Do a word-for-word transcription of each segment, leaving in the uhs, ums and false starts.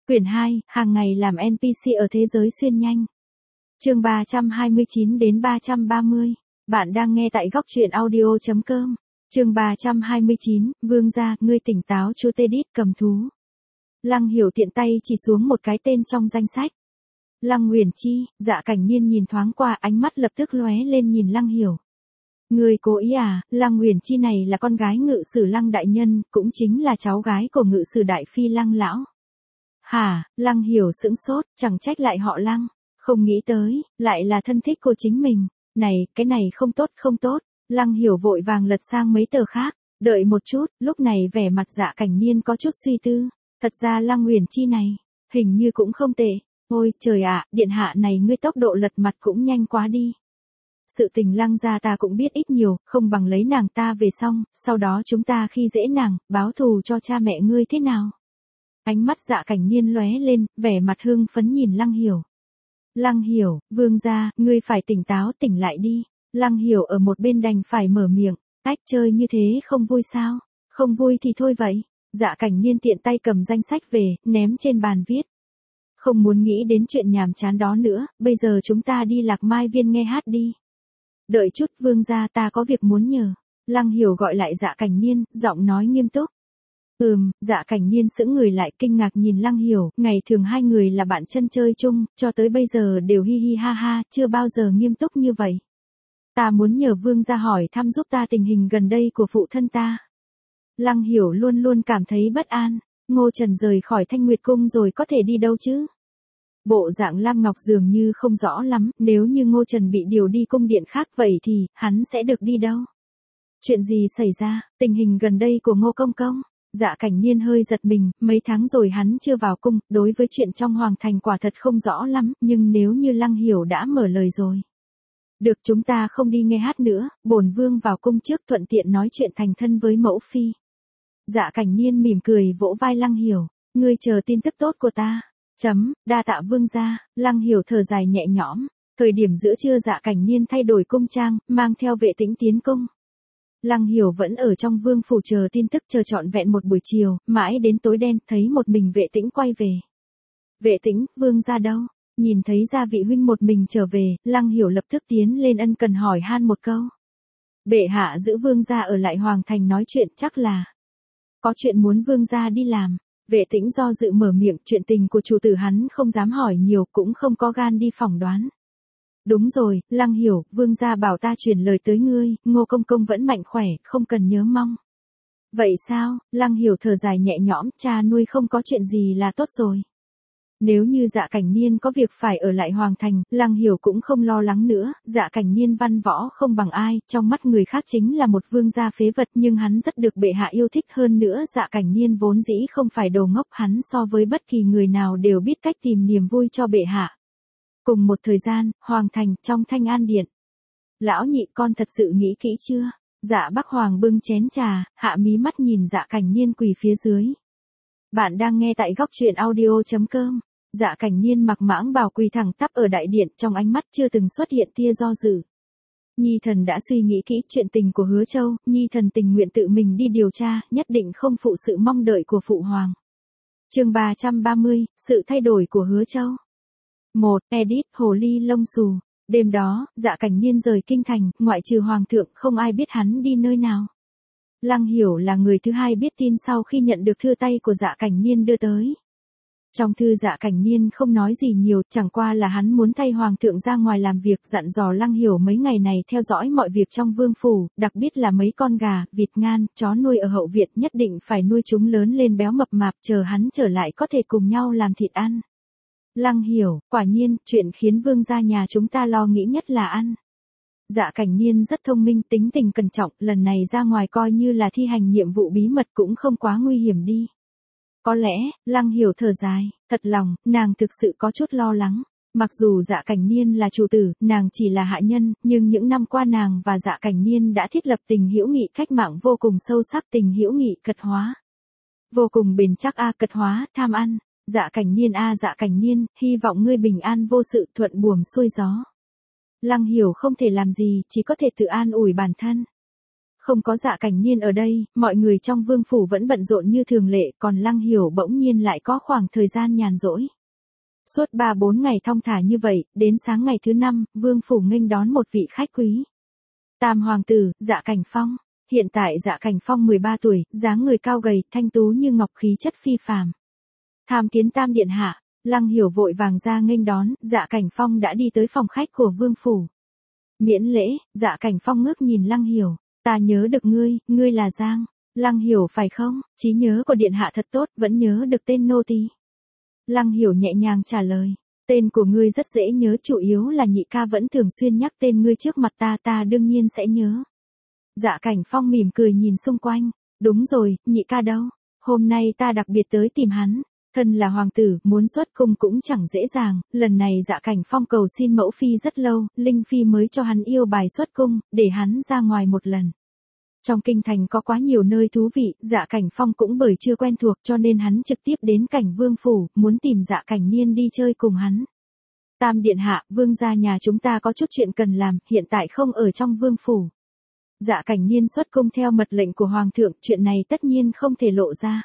Quyển hai, hàng ngày làm en pê xê ở thế giới xuyên nhanh. Chương ba trăm hai mươi chín đến ba trăm ba mươi. Bạn đang nghe tại góc truyện audio chấm com. Chương ba trăm hai mươi chín, Vương gia, ngươi tỉnh táo chú tê đít cầm thú. Lăng Hiểu tiện tay chỉ xuống một cái tên trong danh sách. Lăng Nguyền Chi. Dạ Cảnh Niên nhìn thoáng qua, ánh mắt lập tức lóe lên nhìn Lăng Hiểu. Ngươi cố ý à? Lăng Nguyền Chi này là con gái ngự sử Lăng đại nhân, cũng chính là cháu gái của ngự sử đại phi Lăng lão. Hả? Lăng Hiểu sững sốt, chẳng trách lại họ Lăng, không nghĩ tới, lại là thân thích của chính mình. Này, cái này không tốt không tốt. Lăng Hiểu vội vàng lật sang mấy tờ khác, đợi một chút, lúc này vẻ mặt Dạ Cảnh Niên có chút suy tư. Thật ra Lăng Nguyền Chi này, hình như cũng không tệ. Ôi trời ạ, điện hạ này ngươi tốc độ lật mặt cũng nhanh quá đi. Sự tình Lăng gia ta cũng biết ít nhiều, không bằng lấy nàng ta về xong, sau đó chúng ta khi dễ nàng, báo thù cho cha mẹ ngươi thế nào. Ánh mắt Dạ Cảnh Niên lóe lên, vẻ mặt hưng phấn nhìn Lăng Hiểu. Lăng Hiểu, vương gia, ngươi phải tỉnh táo tỉnh lại đi. Lăng Hiểu ở một bên đành phải mở miệng, ách chơi như thế không vui sao? Không vui thì thôi vậy. Dạ Cảnh Niên tiện tay cầm danh sách về, ném trên bàn viết. Không muốn nghĩ đến chuyện nhàm chán đó nữa, bây giờ chúng ta đi Lạc Mai Viên nghe hát đi. Đợi chút vương gia, ta có việc muốn nhờ. Lăng Hiểu gọi lại Dạ Cảnh Niên, giọng nói nghiêm túc. Ừm, Dạ Cảnh Niên sững người lại kinh ngạc nhìn Lăng Hiểu, ngày thường hai người là bạn chân chơi chung, cho tới bây giờ đều hi hi ha ha, chưa bao giờ nghiêm túc như vậy. Ta muốn nhờ vương gia hỏi thăm giúp ta tình hình gần đây của phụ thân ta. Lăng Hiểu luôn luôn cảm thấy bất an, Ngô Trần rời khỏi Thanh Nguyệt Cung rồi có thể đi đâu chứ? Bộ dạng Lam Ngọc dường như không rõ lắm, nếu như Ngô Trần bị điều đi cung điện khác vậy thì, hắn sẽ được đi đâu? Chuyện gì xảy ra, tình hình gần đây của Ngô Công Công? Dạ Cảnh Niên hơi giật mình, mấy tháng rồi hắn chưa vào cung, đối với chuyện trong hoàng thành quả thật không rõ lắm, nhưng nếu như Lăng Hiểu đã mở lời rồi. Được, chúng ta không đi nghe hát nữa, bổn vương vào cung trước thuận tiện nói chuyện thành thân với mẫu phi. Dạ Cảnh Niên mỉm cười vỗ vai Lăng Hiểu, ngươi chờ tin tức tốt của ta. Chấm, đa tạ vương gia. Lăng Hiểu thở dài nhẹ nhõm, thời điểm giữa trưa Dạ Cảnh Niên thay đổi cung trang, mang theo vệ tĩnh tiến cung. Lăng Hiểu vẫn ở trong vương phủ chờ tin tức chờ trọn vẹn một buổi chiều, mãi đến tối đen, thấy một mình vệ tĩnh quay về. Vệ tĩnh, vương gia đâu? Nhìn thấy gia vị huynh một mình trở về, Lăng Hiểu lập tức tiến lên ân cần hỏi han một câu. Bệ hạ giữ vương gia ở lại hoàng thành nói chuyện, chắc là có chuyện muốn vương gia đi làm. Vệ tĩnh do dự mở miệng, chuyện tình của chủ tử hắn không dám hỏi nhiều, cũng không có gan đi phỏng đoán. Đúng rồi, Lăng Hiểu, vương gia bảo ta truyền lời tới ngươi, Ngô Công Công vẫn mạnh khỏe, không cần nhớ mong. Vậy sao? Lăng Hiểu thở dài nhẹ nhõm, cha nuôi không có chuyện gì là tốt rồi. Nếu như Dạ Cảnh Niên có việc phải ở lại hoàng thành, Lăng Hiểu cũng không lo lắng nữa. Dạ Cảnh Niên văn võ không bằng ai, trong mắt người khác chính là một vương gia phế vật, nhưng hắn rất được bệ hạ yêu thích. Hơn nữa Dạ Cảnh Niên vốn dĩ không phải đồ ngốc, hắn so với bất kỳ người nào đều biết cách tìm niềm vui cho bệ hạ. Cùng một thời gian, hoàng thành, trong Thanh An Điện. Lão nhị, con thật sự nghĩ kỹ chưa? Dạ Bắc Hoàng bưng chén trà, hạ mí mắt nhìn Dạ Cảnh Niên quỳ phía dưới. Bạn đang nghe tại góc truyện audio chấm com. Dạ Cảnh Niên mặc mãng bào quỳ thẳng tắp ở đại điện, trong ánh mắt chưa từng xuất hiện tia do dự. Nhi thần đã suy nghĩ kỹ chuyện tình của Hứa Châu, Nhi thần tình nguyện tự mình đi điều tra, nhất định không phụ sự mong đợi của phụ hoàng. Chương ba trăm ba mươi, sự thay đổi của Hứa Châu. một. Edit, hồ ly lông xù. Đêm đó, Dạ Cảnh Niên rời kinh thành, ngoại trừ hoàng thượng không ai biết hắn đi nơi nào. Lăng Hiểu là người thứ hai biết tin sau khi nhận được thư tay của Dạ Cảnh Niên đưa tới. Trong thư Dạ Cảnh Niên không nói gì nhiều, chẳng qua là hắn muốn thay hoàng thượng ra ngoài làm việc, dặn dò Lăng Hiểu mấy ngày này theo dõi mọi việc trong vương phủ, đặc biệt là mấy con gà, vịt ngan, chó nuôi ở hậu viện nhất định phải nuôi chúng lớn lên béo mập mạp, chờ hắn trở lại có thể cùng nhau làm thịt ăn. Lăng Hiểu, quả nhiên, chuyện khiến vương gia nhà chúng ta lo nghĩ nhất là ăn. Dạ Cảnh Niên rất thông minh, tính tình cẩn trọng, lần này ra ngoài coi như là thi hành nhiệm vụ bí mật cũng không quá nguy hiểm đi. Có lẽ, Lăng Hiểu thở dài, thật lòng, nàng thực sự có chút lo lắng. Mặc dù Dạ Cảnh Niên là chủ tử, nàng chỉ là hạ nhân, nhưng những năm qua nàng và Dạ Cảnh Niên đã thiết lập tình hữu nghị cách mạng vô cùng sâu sắc, tình hữu nghị cật hóa. Vô cùng bền chắc a cật hóa, tham ăn. Dạ Cảnh Niên a Dạ Cảnh Niên, hy vọng ngươi bình an vô sự, thuận buồm xuôi gió. Lăng Hiểu không thể làm gì, chỉ có thể tự an ủi bản thân. Không có Dạ Cảnh Niên ở đây, mọi người trong vương phủ vẫn bận rộn như thường lệ, còn Lăng Hiểu bỗng nhiên lại có khoảng thời gian nhàn rỗi. Suốt ba bốn ngày thong thả như vậy, đến sáng ngày thứ năm, vương phủ nghênh đón một vị khách quý. Tam hoàng tử, Dạ Cảnh Phong. Hiện tại Dạ Cảnh Phong mười ba tuổi, dáng người cao gầy, thanh tú như ngọc, khí chất phi phàm. Tham kiến Tam điện hạ, Lăng Hiểu vội vàng ra nghênh đón, Dạ Cảnh Phong đã đi tới phòng khách của vương phủ. Miễn lễ, Dạ Cảnh Phong ngước nhìn Lăng Hiểu, ta nhớ được ngươi, ngươi là Giang. Lăng Hiểu phải không, trí nhớ của điện hạ thật tốt, vẫn nhớ được tên nô tỳ. Lăng Hiểu nhẹ nhàng trả lời, tên của ngươi rất dễ nhớ, chủ yếu là nhị ca vẫn thường xuyên nhắc tên ngươi trước mặt ta, ta đương nhiên sẽ nhớ. Dạ Cảnh Phong mỉm cười nhìn xung quanh, đúng rồi, nhị ca đâu, hôm nay ta đặc biệt tới tìm hắn. Thân là hoàng tử, muốn xuất cung cũng chẳng dễ dàng, lần này Dạ Cảnh Phong cầu xin mẫu phi rất lâu, Linh phi mới cho hắn yêu bài xuất cung, để hắn ra ngoài một lần. Trong kinh thành có quá nhiều nơi thú vị, Dạ Cảnh Phong cũng bởi chưa quen thuộc cho nên hắn trực tiếp đến Cảnh Vương phủ, muốn tìm Dạ Cảnh Niên đi chơi cùng hắn. Tam điện hạ, vương gia nhà chúng ta có chút chuyện cần làm, hiện tại không ở trong vương phủ. Dạ Cảnh Niên xuất cung theo mật lệnh của hoàng thượng, chuyện này tất nhiên không thể lộ ra.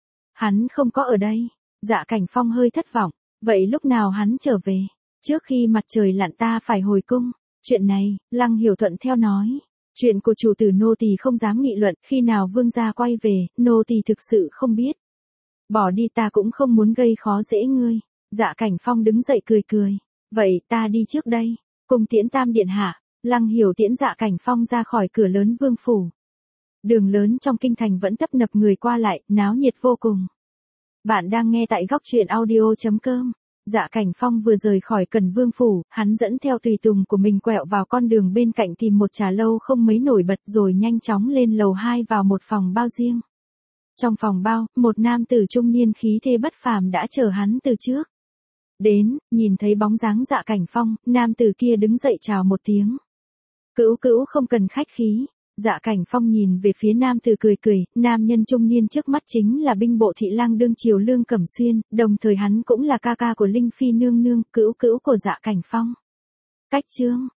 Hắn không có ở đây. Dạ Cảnh Phong hơi thất vọng, vậy lúc nào hắn trở về? Trước khi mặt trời lặn ta phải hồi cung. Chuyện này, Lăng Hiểu thuận theo nói. Chuyện của chủ tử nô tỳ không dám nghị luận, khi nào vương gia quay về, nô tỳ thực sự không biết. Bỏ đi, ta cũng không muốn gây khó dễ ngươi. Dạ Cảnh Phong đứng dậy cười cười. Vậy ta đi trước đây. Cùng tiễn Tam điện hạ. Lăng Hiểu tiễn Dạ Cảnh Phong ra khỏi cửa lớn vương phủ. Đường lớn trong kinh thành vẫn tấp nập người qua lại, náo nhiệt vô cùng. Bạn đang nghe tại góc truyện audio chấm com. Dạ Cảnh Phong vừa rời khỏi Cần Vương phủ, hắn dẫn theo tùy tùng của mình quẹo vào con đường bên cạnh tìm một trà lâu không mấy nổi bật rồi nhanh chóng lên lầu hai vào một phòng bao riêng. Trong phòng bao, một nam tử trung niên khí thế bất phàm đã chờ hắn từ trước. Đến, nhìn thấy bóng dáng Dạ Cảnh Phong, nam tử kia đứng dậy chào một tiếng. Cữu cữu không cần khách khí. Dạ Cảnh Phong nhìn về phía nam tử cười cười, nam nhân trung niên trước mắt chính là binh bộ thị lang đương triều Lương Cẩm Xuyên, đồng thời hắn cũng là ca ca của Linh phi nương nương, cữu cữu của Dạ Cảnh Phong. Cách chương